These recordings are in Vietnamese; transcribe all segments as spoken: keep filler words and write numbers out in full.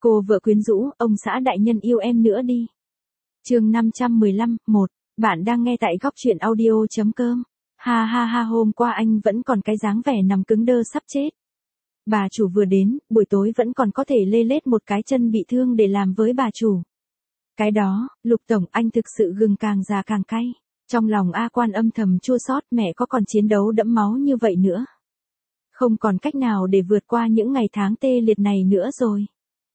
Cô vợ quyến rũ, ông xã đại nhân yêu em nữa đi. Chương năm trăm mười lăm, một. Bạn đang nghe tại góc truyện audio chấm com. Ha ha ha, hôm qua anh vẫn còn cái dáng vẻ nằm cứng đơ sắp chết. Bà chủ vừa đến, buổi tối vẫn còn có thể lê lết một cái chân bị thương để làm với bà chủ. Cái đó, Lục tổng, anh thực sự gừng càng già càng cay. Trong lòng A Quan âm thầm chua xót, mẹ có còn chiến đấu đẫm máu như vậy nữa. Không còn cách nào để vượt qua những ngày tháng tê liệt này nữa rồi.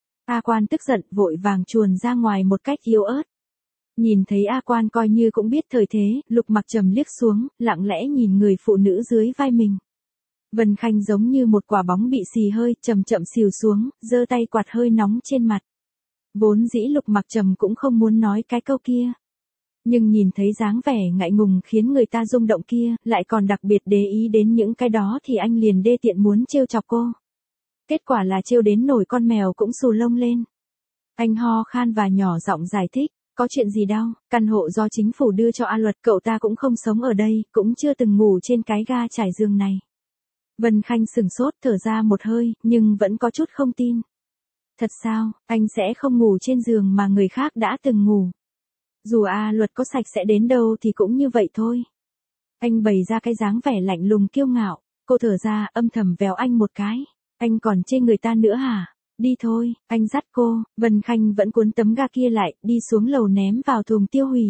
A Quan tức giận vội vàng chuồn ra ngoài một cách yếu ớt. Nhìn thấy A Quan coi như cũng biết thời thế, Lục Mặc Trầm liếc xuống, lặng lẽ nhìn người phụ nữ dưới vai mình. Vân Khanh giống như một quả bóng bị xì hơi, chậm chậm xìu xuống, giơ tay quạt hơi nóng trên mặt. Vốn dĩ Lục Mặc Trầm cũng không muốn nói cái câu kia. Nhưng nhìn thấy dáng vẻ ngại ngùng khiến người ta rung động kia, lại còn đặc biệt để ý đến những cái đó thì anh liền đê tiện muốn trêu chọc cô. Kết quả là trêu đến nổi con mèo cũng xù lông lên. Anh ho khan và nhỏ giọng giải thích, có chuyện gì đâu, căn hộ do chính phủ đưa cho A Luật, cậu ta cũng không sống ở đây, cũng chưa từng ngủ trên cái ga trải giường này. Vân Khanh sửng sốt thở ra một hơi, nhưng vẫn có chút không tin. Thật sao, anh sẽ không ngủ trên giường mà người khác đã từng ngủ. Dù A Luật có sạch sẽ đến đâu thì cũng như vậy thôi. Anh bày ra cái dáng vẻ lạnh lùng kiêu ngạo, cô thở ra âm thầm véo anh một cái. Anh còn chê người ta nữa hả? Đi thôi, anh dắt cô. Vân Khanh vẫn cuốn tấm ga kia lại, đi xuống lầu ném vào thùng tiêu hủy.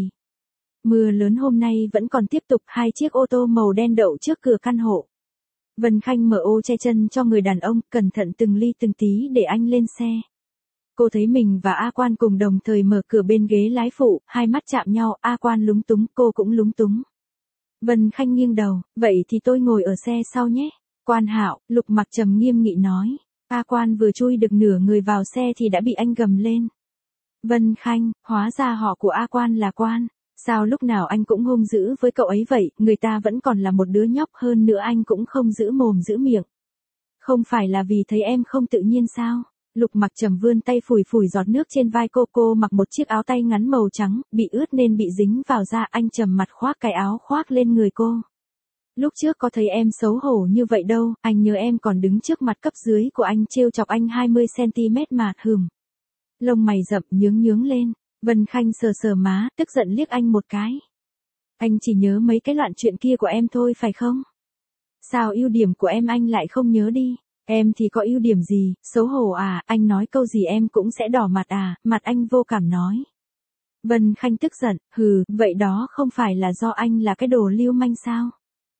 Mưa lớn hôm nay vẫn còn tiếp tục, hai chiếc ô tô màu đen đậu trước cửa căn hộ. Vân Khanh mở ô che chân cho người đàn ông, cẩn thận từng ly từng tí để anh lên xe. Cô thấy mình và A Quan cùng đồng thời mở cửa bên ghế lái phụ, hai mắt chạm nhau, A Quan lúng túng, cô cũng lúng túng. Vân Khanh nghiêng đầu, vậy thì tôi ngồi ở xe sau nhé. Quan Hạo, Lục Mặc Trầm nghiêm nghị nói. A Quan vừa chui được nửa người vào xe thì đã bị anh gầm lên. Vân Khanh, hóa ra họ của A Quan là Quan. Sao lúc nào anh cũng hung dữ với cậu ấy vậy, người ta vẫn còn là một đứa nhóc, hơn nữa anh cũng không giữ mồm giữ miệng. Không phải là vì thấy em không tự nhiên sao? Lục Mặc Trầm vươn tay phủi phủi giọt nước trên vai cô. Cô mặc một chiếc áo tay ngắn màu trắng, bị ướt nên bị dính vào da. Anh trầm mặt khoác cái áo khoác lên người cô. Lúc trước có thấy em xấu hổ như vậy đâu, anh nhớ em còn đứng trước mặt cấp dưới của anh trêu chọc anh hai mươi xăng ti mét mà, hừm. Lông mày rậm nhướng nhướng lên, Vân Khanh sờ sờ má, tức giận liếc anh một cái. Anh chỉ nhớ mấy cái loạn chuyện kia của em thôi phải không? Sao ưu điểm của em anh lại không nhớ đi? Em thì có ưu điểm gì, xấu hổ à, anh nói câu gì em cũng sẽ đỏ mặt à, mặt anh vô cảm nói. Vân Khanh tức giận, hừ, vậy đó không phải là do anh là cái đồ lưu manh sao?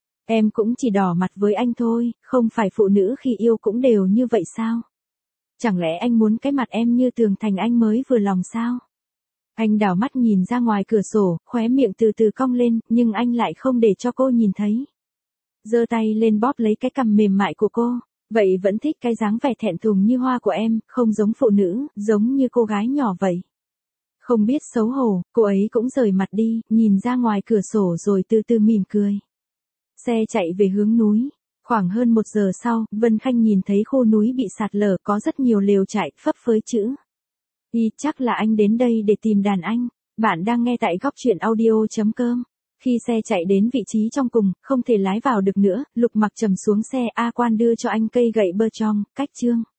Em cũng chỉ đỏ mặt với anh thôi, không phải phụ nữ khi yêu cũng đều như vậy sao? Chẳng lẽ anh muốn cái mặt em như tường thành anh mới vừa lòng sao? Anh đảo mắt nhìn ra ngoài cửa sổ, khóe miệng từ từ cong lên, nhưng anh lại không để cho cô nhìn thấy. Giơ tay lên bóp lấy cái cằm mềm mại của cô, vậy vẫn thích cái dáng vẻ thẹn thùng như hoa của em, không giống phụ nữ, giống như cô gái nhỏ vậy. Không biết xấu hổ, cô ấy cũng rời mặt đi, nhìn ra ngoài cửa sổ rồi từ từ mỉm cười. Xe chạy về hướng núi. Khoảng hơn một giờ sau, Vân Khanh nhìn thấy khu núi bị sạt lở, có rất nhiều lều trại, phấp phới chữ. Y chắc là anh đến đây để tìm đàn anh. Bạn đang nghe tại góc truyện audio chấm com. Khi xe chạy đến vị trí trong cùng, không thể lái vào được nữa, Lục Mặc Trầm xuống xe. A Quan đưa cho anh cây gậy bơ trong, cách chương.